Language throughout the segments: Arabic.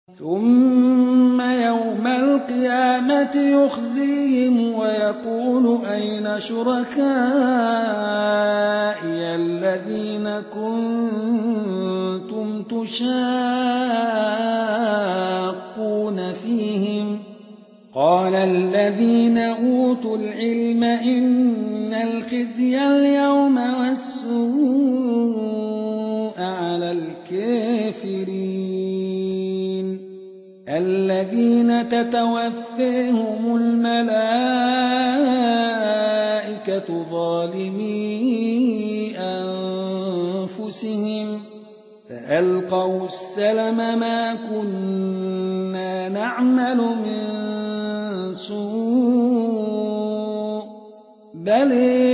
ثم يوم القيامة يخزيهم ويقول أين شركائي الذين كنتم تشاقون فيهم قال الذين أوتوا العلم إن الخزي اليوم والسوء على الكافرين الذين تتوفيهم الملائكة ظالمي أنفسهم فألقوا السلم ما كنا نعمل من سوء بل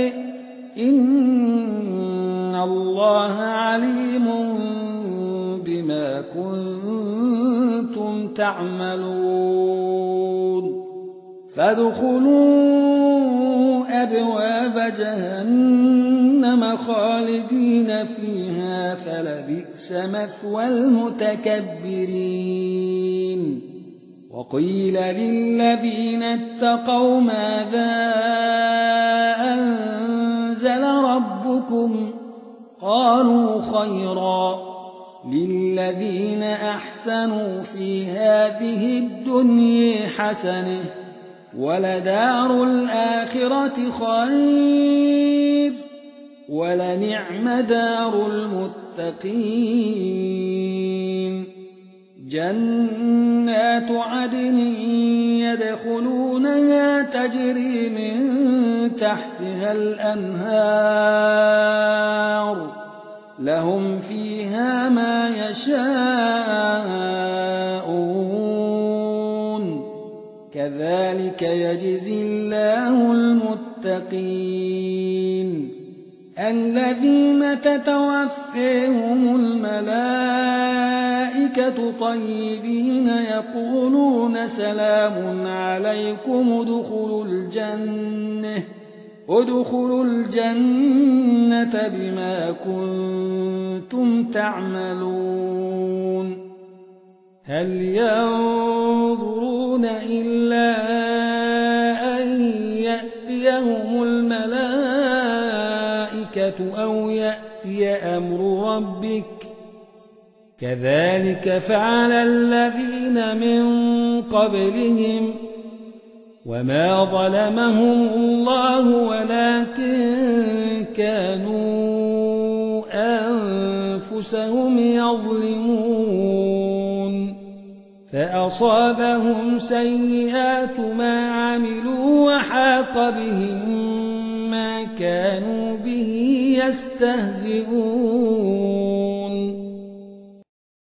إن الله عليم بما كنتم تعملون فادخلوا أبواب جهنم خالدين فيها فلبئس مثوى المتكبرين وقيل للذين اتقوا ماذا أنزل ربكم قالوا خيرا للذين أحسنوا في هذه الدنيا حسنة ولدار الآخرة خير ولنعم دار المتقين جنات عدن يدخلونها تجري من تحتها الأنهار لهم فيها ما يشاءون كذلك يجزي الله المتقين الذين تتوفيهم الملائكة طيبين يقولون سلام عليكم ادخلوا الجنة بما كنتم تعملون هل ينظرون إلا أن يأتيهم الملائكة أو يأتي أمر ربك كذلك فعل الذين من قبلهم وما ظلمهم الله ولكن كانوا أنفسهم يظلمون فأصابهم سيئات ما عملوا وحاق بهم ما كانوا به يستهزئون